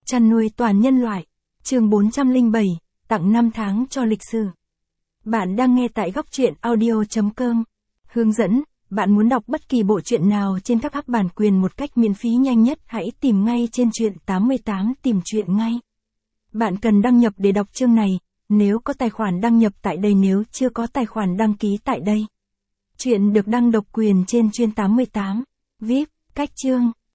Chăn nuôi toàn nhân loại. Chương 407, tặng 5 tháng cho lịch sử. Bạn đang nghe tại góc truyện audio.com. Hướng dẫn, bạn muốn đọc bất kỳ bộ truyện nào trên các app bản quyền một cách miễn phí nhanh nhất, hãy tìm ngay trên truyện 88 tìm truyện ngay. Bạn cần đăng nhập để đọc chương này, nếu có tài khoản đăng nhập tại đây, nếu chưa có tài khoản đăng ký tại đây. Truyện được đăng độc quyền trên truyện 88. VIP, cách chương.